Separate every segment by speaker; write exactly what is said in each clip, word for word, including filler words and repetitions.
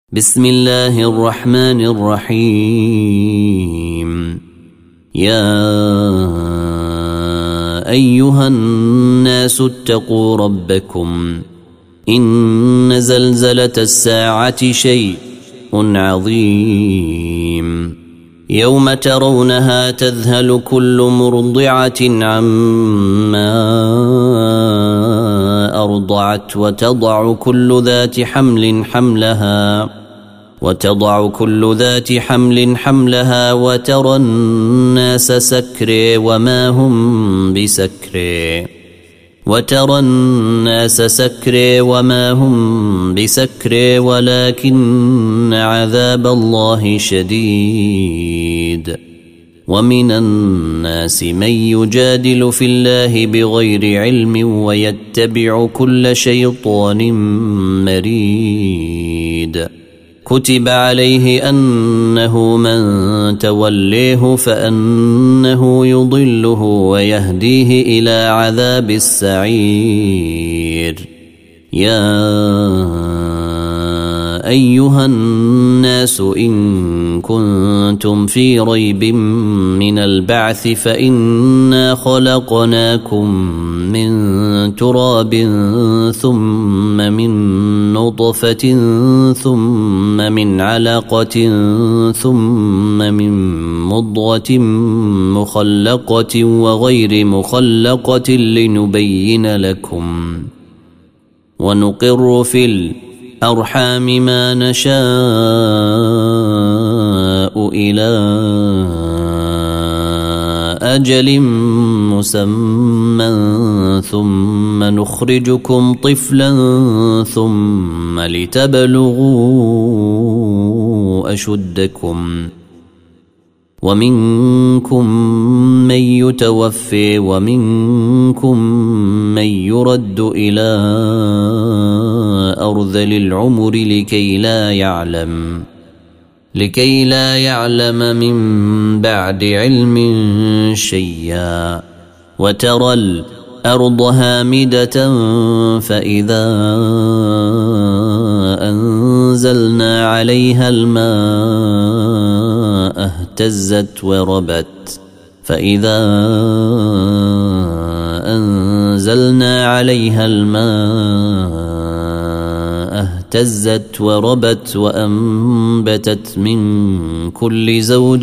Speaker 1: بسم الله الرحمن الرحيم. يا أيها الناس اتقوا ربكم إن زلزلة الساعة شيء عظيم يوم ترونها تذهل كل مرضعة عما أرضعت وتضع كل ذات حمل حملها وتضع كل ذات حمل حملها وترى الناس سكري وما هم بسكري وترى الناس سكري وما هم بسكري ولكن عذاب الله شديد. ومن الناس من يجادل في الله بغير علم ويتبع كل شيطان مريد. كتب عليه أنه من توليه فأنه يضله ويهديه إلى عذاب السعير. يا أيها الناس إن كنتم في ريب من البعث فإنا خلقناكم من تراب ثم من نطفة ثم من علقة ثم من مضغة مخلقة وغير مخلقة لنبين لكم ونقر في الأرحام ما نشاء إلى أجل مسمى ثم نخرجكم طفلا ثم لتبلغوا أشدكم ومنكم من يتوفي ومنكم من يرد إلى أرذل العمر لكي لا يعلم لكي لا يعلم من بعد علم شيئا. وترى الأرض هامدة فإذا أنزلنا عليها الماء اهتزت وربت فإذا أنزلنا عليها الماء اهتزت وربت وأنبتت من كل زوج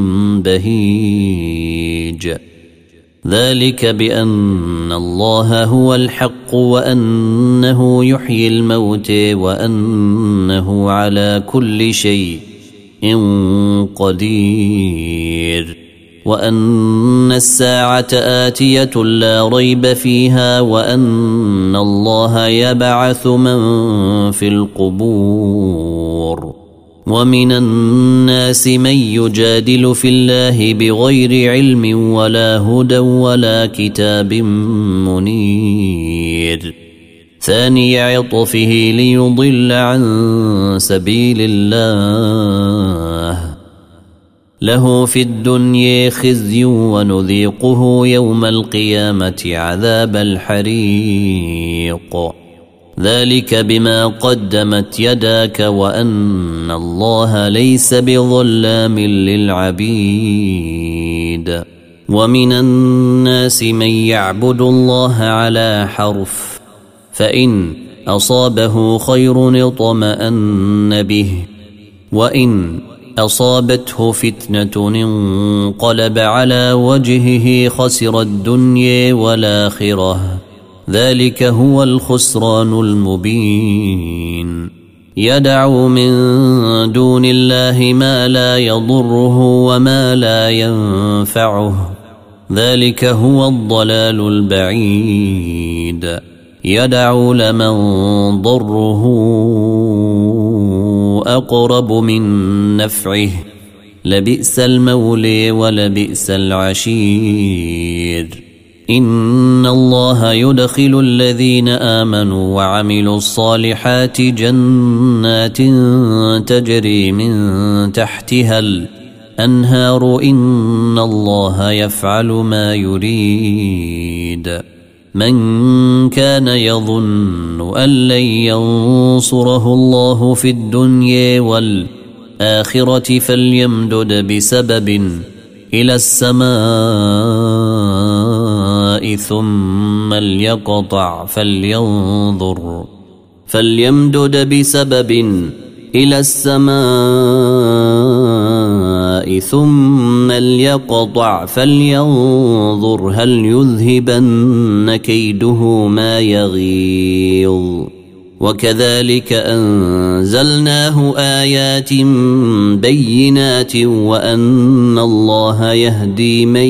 Speaker 1: بهيج. ذلك بأن الله هو الحق وأنه يحيي الموت وأنه على كل شيء قدير وأن الساعة آتية لا ريب فيها وأن الله يبعث من في القبور. ومن الناس من يجادل في الله بغير علم ولا هدى ولا كتاب منير. ثاني عطفه ليضل عن سبيل الله له في الدنيا خزي ونذيقه يوم القيامة عذاب الحريق. ذلك بما قدمت يداك وأن الله ليس بظلام للعبيد. ومن الناس من يعبد الله على حرف فإن أصابه خير اطمأن به وإن أصابته فتنة انقلب على وجهه خسر الدنيا والآخرة. ذلك هو الخسران المبين. يدعو من دون الله ما لا يضره وما لا ينفعه. ذلك هو الضلال البعيد. يدعو لمن ضره أقرب من نفعه لبئس المولى ولبئس العشير. إن الله يدخل الذين آمنوا وعملوا الصالحات جنات تجري من تحتها الأنهار. إن الله يفعل ما يريد. من كان يظن أن لن ينصره الله في الدنيا والآخرة فليمدد بسبب إلى السماء ثم ليقطع فلينظر فليمدد بسبب إلى السماء ثم ليقطع فلينظر هل يذهبن كيده ما يغيظ وكذلك أنزلناه آيات بينات وأن الله يهدي من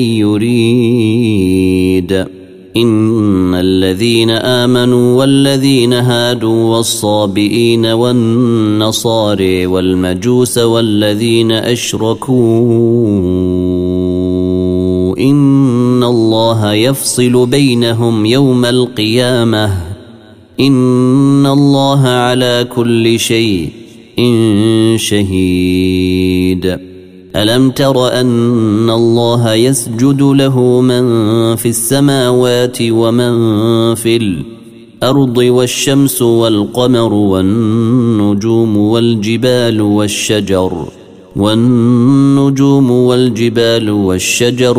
Speaker 1: يريد إن الذين آمنوا والذين هادوا والصابئين والنصارى والمجوس والذين أشركوا إن الله يفصل بينهم يوم القيامة إن الله على كل شيء شهيد. ألم تر أن الله يسجد له من في السماوات ومن في الأرض والشمس والقمر والنجوم والجبال والشجر والنجوم والجبال والشجر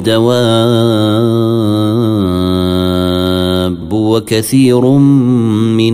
Speaker 1: والدواب وكثير من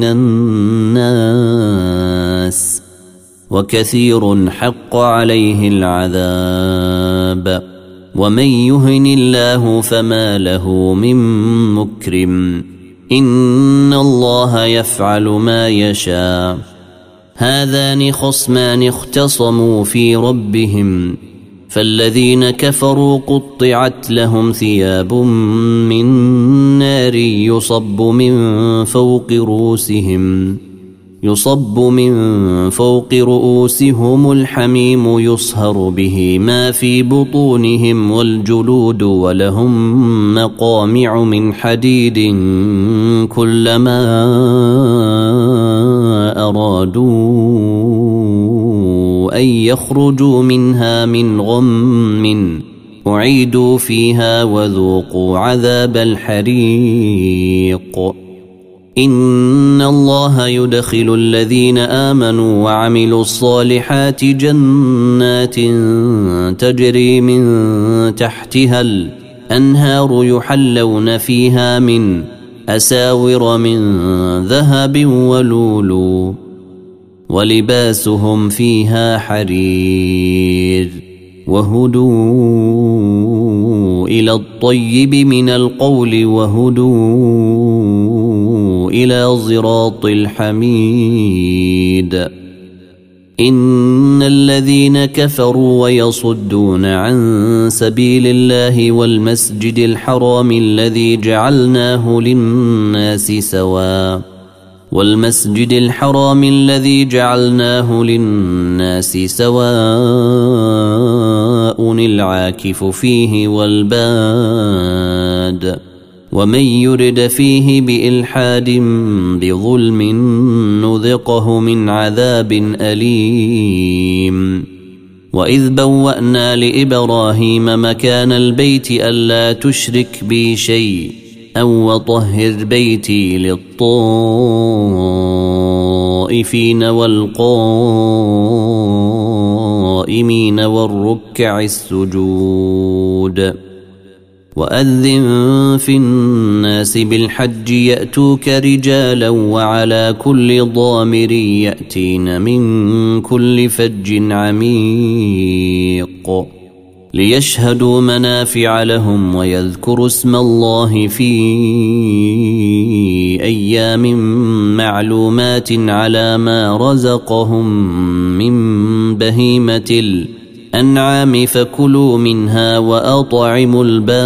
Speaker 1: الناس وكثير حق عليه العذاب ومن يهن الله فما له من مكرم إن الله يفعل ما يشاء. هذان خصمان اختصموا في ربهم فالذين كفروا قطعت لهم ثياب من نار يصب من فوق رؤوسهم يصب من فوق رؤوسهم الحميم يصهر به ما في بطونهم والجلود ولهم مقامع من حديد كلما أرادوا أن يخرجوا منها من غم أعيدوا فيها وذوقوا عذاب الحريق. إن الله يدخل الذين آمنوا وعملوا الصالحات جنات تجري من تحتها الأنهار يحلون فيها من أساور من ذهب ولؤلؤ ولباسهم فيها حرير وهدوا إلى الطيب من القول وهدوا إلى صراط الحميد. إن الذين كفروا ويصدون عن سبيل الله والمسجد الحرام الذي جعلناه للناس سواء والمسجد الحرام الذي جعلناه للناس سواء العاكف فيه والباد ومن يرد فيه بإلحاد بظلم نذقه من عذاب أليم. وإذ بوأنا لإبراهيم مكان البيت ألا تشرك بي شيء أو وطهر بيتي للطائفين والقائمين والركع السجود. وأذن في الناس بالحج يأتوك رجالا وعلى كل ضامر يأتين من كل فج عميق ليشهدوا منافع لهم ويذكروا اسم الله في أيام معلومات على ما رزقهم من بهيمة الأنعام فكلوا منها وأطعموا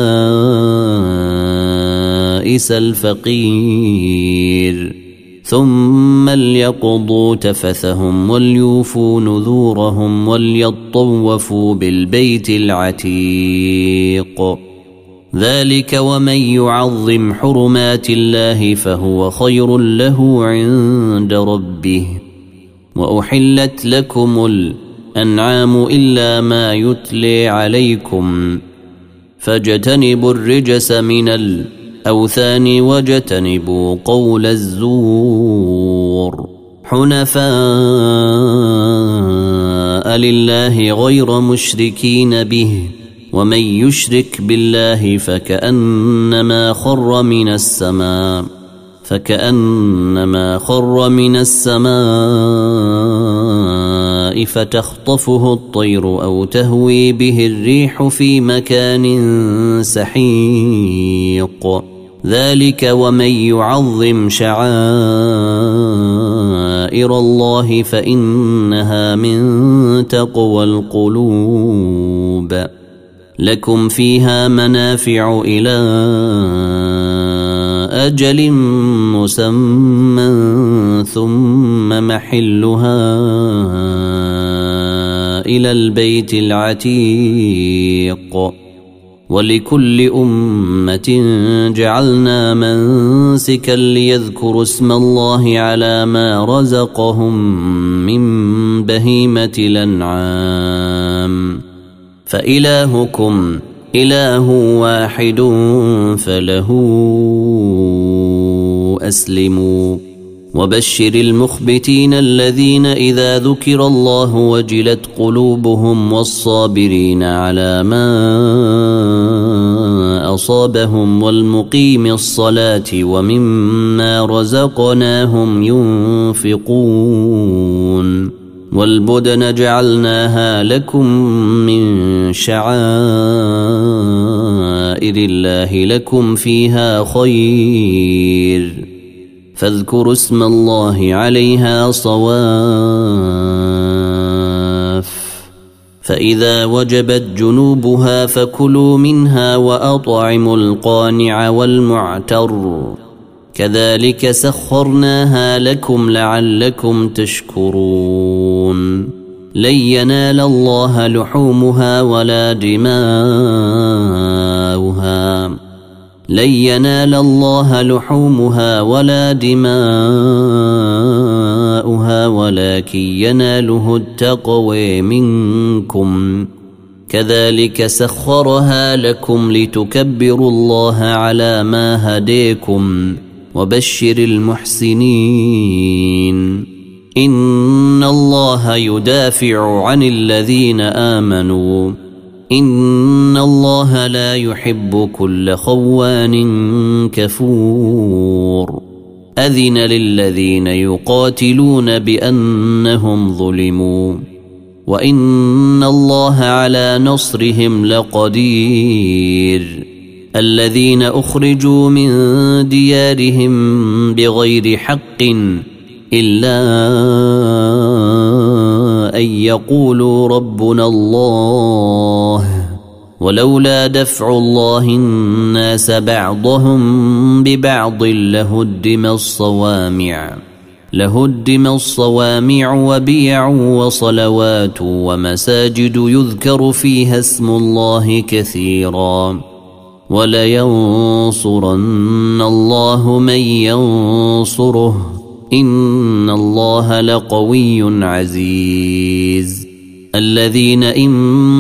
Speaker 1: البائس الفقير ثم ليقضوا تفثهم وليوفوا نذورهم وليطوفوا بالبيت العتيق. ذلك ومن يعظم حرمات الله فهو خير له عند ربه. وأحلت لكم الأنعام إلا ما يتلي عليكم فاجتنبوا الرجس من الأوثان الأوثان واجتنبوا قول الزور حنفاء لله غير مشركين به ومن يشرك بالله فكأنما خر من السماء فكأنما خر من السماء فتخطفه الطير أو تهوي به الريح في مكان سحيق ذلك ومن يعظم شعائر الله فإنها من تقوى القلوب لكم فيها منافع إلى أجل مسمى ثم محلها إلى البيت العتيق ولكل أمة جعلنا منسكا ليذكروا اسم الله على ما رزقهم من بهيمة الأنعام فإلهكم إله واحد فله أسلموا وبشر المخبتين الذين إذا ذكر الله وجلت قلوبهم والصابرين على ما أصابهم والمقيم الصلاة ومما رزقناهم ينفقون والبدن جعلناها لكم من شعائر الله لكم فيها خير فاذكروا اسم الله عليها صواف فإذا وجبت جنوبها فكلوا منها وأطعموا القانع والمعتر كذلك سخرناها لكم لعلكم تشكرون لن ينال الله لحومها ولا دماؤها لن ينال الله لحومها ولا دماؤها ولكن يناله التقوى منكم كذلك سخرها لكم لتكبروا الله على ما هديكم وبشر المحسنين إن الله يدافع عن الذين آمنوا إن الله لا يحب كل خوان كفور أذن للذين يقاتلون بأنهم ظلموا وإن الله على نصرهم لقدير الذين أخرجوا من ديارهم بغير حق إلا أن يقولوا ربنا الله ولولا دفع الله الناس بعضهم ببعض لهدم الصوامع لهدم الصوامع وبيع وصلوات ومساجد يذكر فيها اسم الله كثيرا ولينصرن الله من ينصره إن الله لقوي عزيز الذين إن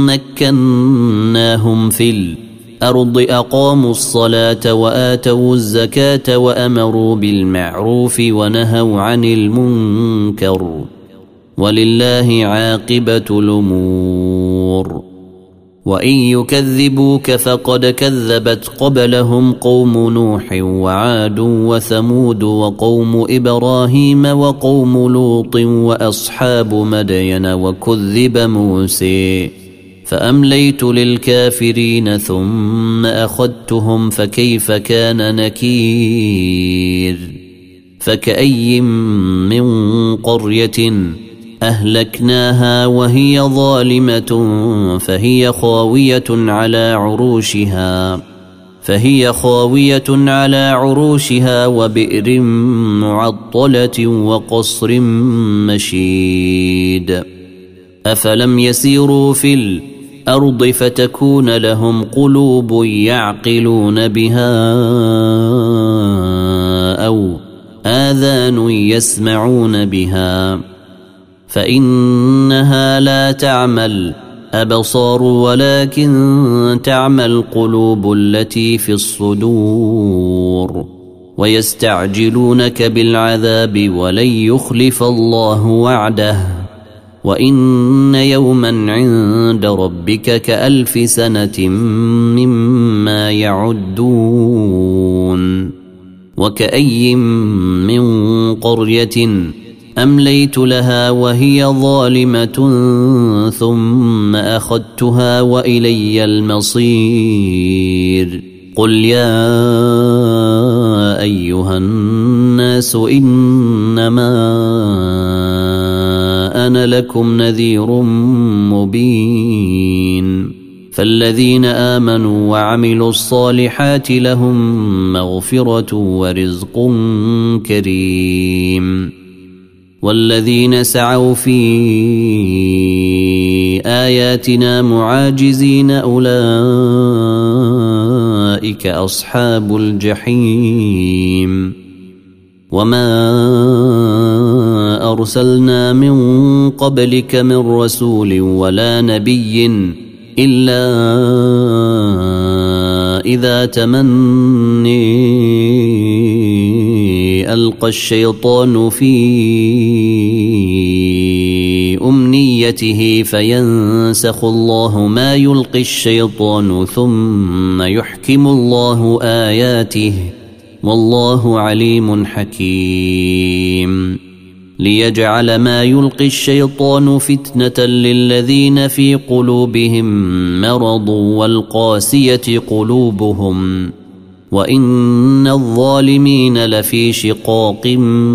Speaker 1: مكناهم في الأرض أقاموا الصلاة وآتوا الزكاة وأمروا بالمعروف ونهوا عن المنكر ولله عاقبة الأمور وإن يكذبوك فقد كذبت قبلهم قوم نوح وعاد وثمود وقوم إبراهيم وقوم لوط وأصحاب مدين وكذب موسى فأمليت للكافرين ثم أخذتهم فكيف كان نكير فكأي من قرية أهلكناها وهي ظالمة فهي خاوية على عروشها فهي خاوية على عروشها وبئر معطلة وقصر مشيد أفلم يسيروا في الأرض فتكون لهم قلوب يعقلون بها أو آذان يسمعون بها فإنها لا تعمى أبصار ولكن تعمى القلوب التي في الصدور ويستعجلونك بالعذاب ولن يخلف الله وعده وإن يوما عند ربك كألف سنة مما يعدون وكأي من قرية أمليت لها وهي ظالمة ثم أخذتها وإلي المصير قل يا أيها الناس إنما أنا لكم نذير مبين فالذين آمنوا وعملوا الصالحات لهم مغفرة ورزق كريم والذين سعوا في آياتنا معاجزين أولئك أصحاب الجحيم وما أرسلنا من قبلك من رسول ولا نبي إلا إذا تمني ألقى الشيطان في أمنيته فينسخ الله ما يلقي الشيطان ثم يحكم الله آياته والله عليم حكيم ليجعل ما يلقي الشيطان فتنة للذين في قلوبهم مرض والقاسية قلوبهم وإن الظالمين لفي شقاق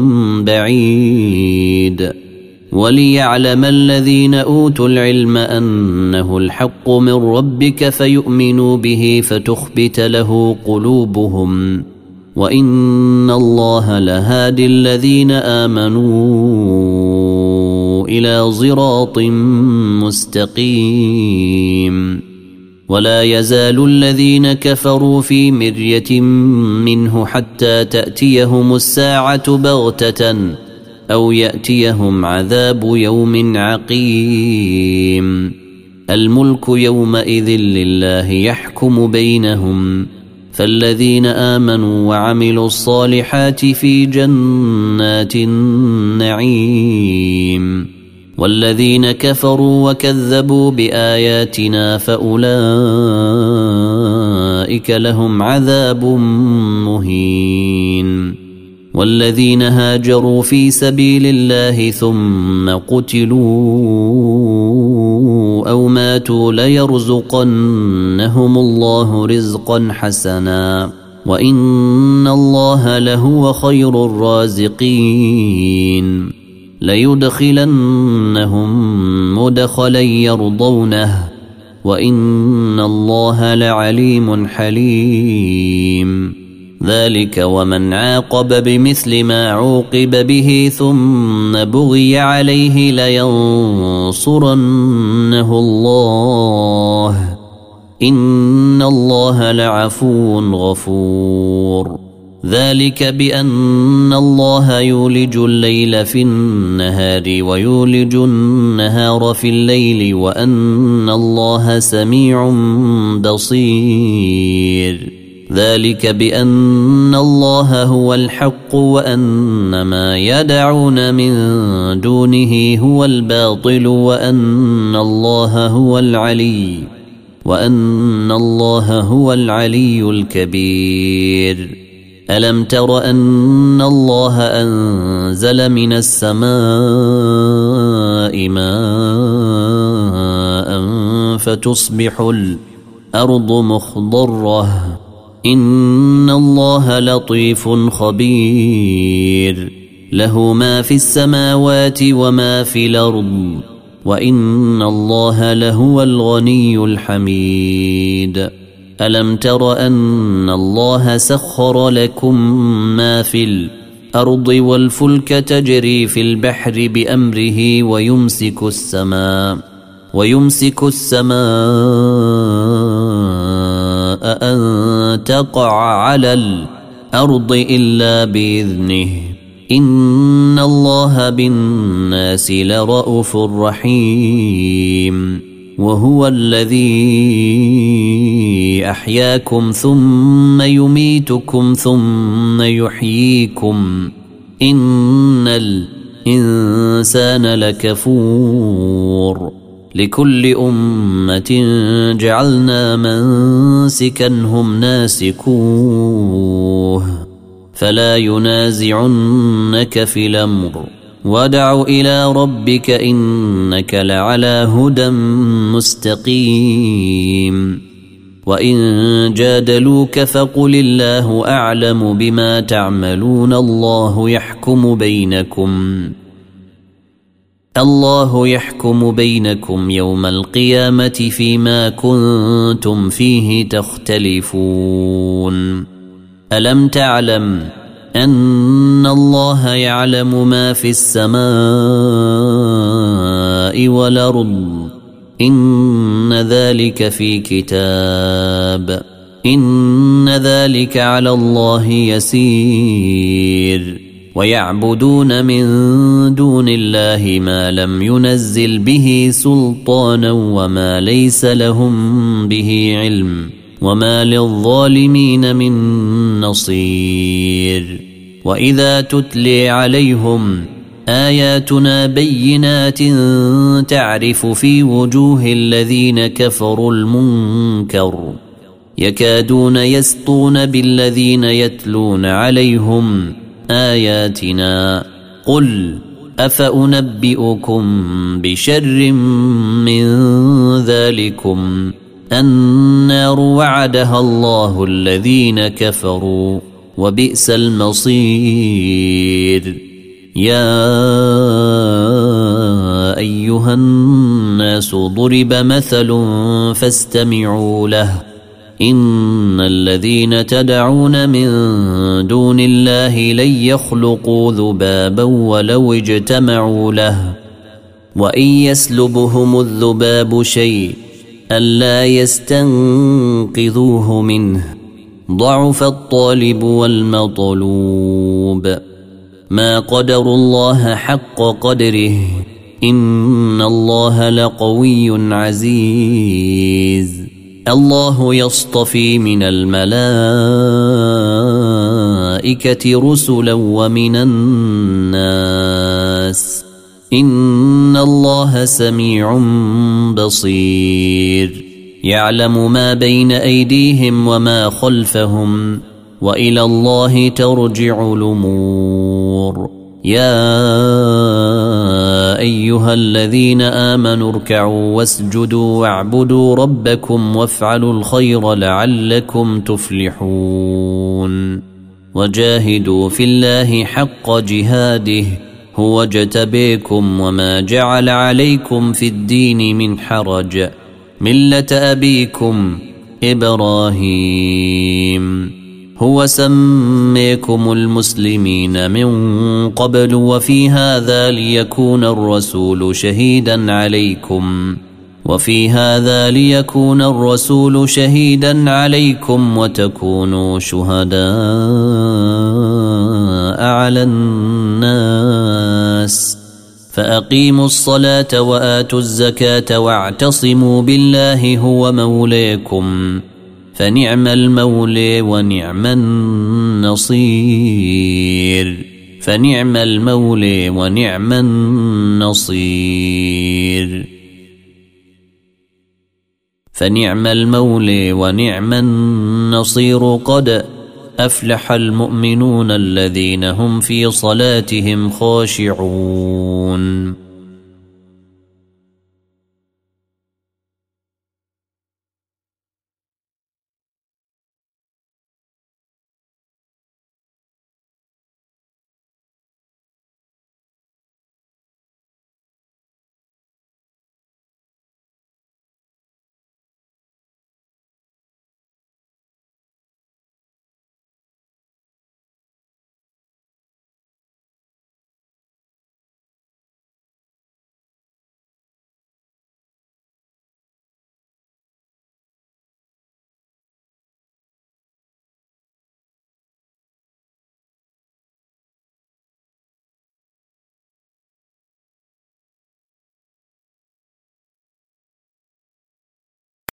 Speaker 1: بعيد وليعلم الذين أوتوا العلم أنه الحق من ربك فيؤمنوا به فتخبت له قلوبهم وإن الله لهادي الذين آمنوا إلى صراط مستقيم ولا يزال الذين كفروا في مرية منه حتى تأتيهم الساعة بغتة أو يأتيهم عذاب يوم عقيم الملك يومئذ لله يحكم بينهم فالذين آمنوا وعملوا الصالحات في جنات النعيم والذين كفروا وكذبوا بآياتنا فأولئك لهم عذاب مهين والذين هاجروا في سبيل الله ثم قتلوا أو ماتوا ليرزقنهم الله رزقا حسنا وإن الله لهو خير الرازقين ليدخلنهم مدخلا يرضونه وإن الله لعليم حليم ذلك ومن عاقب بمثل ما عوقب به ثم بغي عليه لينصرنه الله إن الله لعفو غفور ذلك بأن الله يولج الليل في النهار ويولج النهار في الليل وأن الله سميع بصير ذلك بأن الله هو الحق وأن ما يدعون من دونه هو الباطل وأن الله هو العلي وأن الله هو العلي الكبير ألم تر أن الله أنزل من السماء ماء فتصبح الأرض مخضرة إن الله لطيف خبير له ما في السماوات وما في الأرض وإن الله لهو الغني الحميد ألم تر أن الله سخر لكم ما في الأرض والفلك تجري في البحر بأمره ويمسك السماء ويمسك السماء أن تقع على الأرض إلا بإذنه إن الله بالناس لرءوف رحيم وهو الذي أحياكم ثم يميتكم ثم يحييكم إن الإنسان لكفور لكل أمة جعلنا منسكا هم ناسكوه فلا ينازعنك في الأمر وادع إلى ربك إنك لعلى هدى مستقيم وإن جادلوك فقل الله أعلم بما تعملون الله يحكم بينكم الله يحكم بينكم يوم القيامة فيما كنتم فيه تختلفون ألم تعلم أن الله يعلم ما في السماء والأرض إن ذلك في كتاب إن ذلك على الله يسير ويعبدون من دون الله ما لم ينزل به سلطانا وما ليس لهم به علم وما للظالمين من نصير وإذا تتلي عليهم آياتنا بينات تعرف في وجوه الذين كفروا المنكر يكادون يسطون بالذين يتلون عليهم آياتنا قل أفأنبئكم بشر من ذلكم النار وعدها الله الذين كفروا وبئس المصير يا أيها الناس ضرب مثل فاستمعوا له إن الذين تدعون من دون الله لن يخلقوا ذبابا ولو اجتمعوا له وإن يسلبهم الذباب شيء ألا يستنقذوه منه ضعف الطالب والمطلوب ما قدروا الله حق قدره إن الله لقوي عزيز الله يصطفي من الملائكة رسلا ومن الناس إن الله سميع بصير يعلم ما بين أيديهم وما خلفهم وإلى الله ترجع الأمور يا أيها الذين آمنوا اركعوا واسجدوا واعبدوا ربكم وافعلوا الخير لعلكم تفلحون وجاهدوا في الله حق جهاده هو اجتبيكم وما جعل عليكم في الدين من حرج ملة أبيكم إبراهيم هو سميكم المسلمين من قبل وفي هذا ليكون الرسول شهيدا عليكم وفي هذا ليكون الرسول شهيدا عليكم وتكونوا شهداء على الناس فأقيموا الصلاة وآتوا الزكاة واعتصموا بالله هو موليكم فنعم المولى ونعم النصير فنعم المولى ونعم النصير فنعم المولى ونعم النصير قد أفلح المؤمنون الذين هم في صلاتهم خاشعون